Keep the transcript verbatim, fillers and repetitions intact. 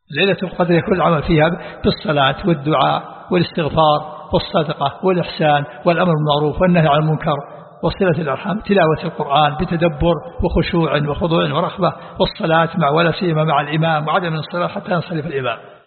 ليلة القدر يكون العمل فيها بالصلاة والدعاء والاستغفار والصدقة والإحسان والأمر بالمعروف والنهي عن المنكر وصلة الأرحام، تلاوة القرآن بتدبر وخشوع وخضوع ورغبة، والصلاة مع ولا سيما مع الإمام وعدم الانصراف حتى ينصرف الإمام.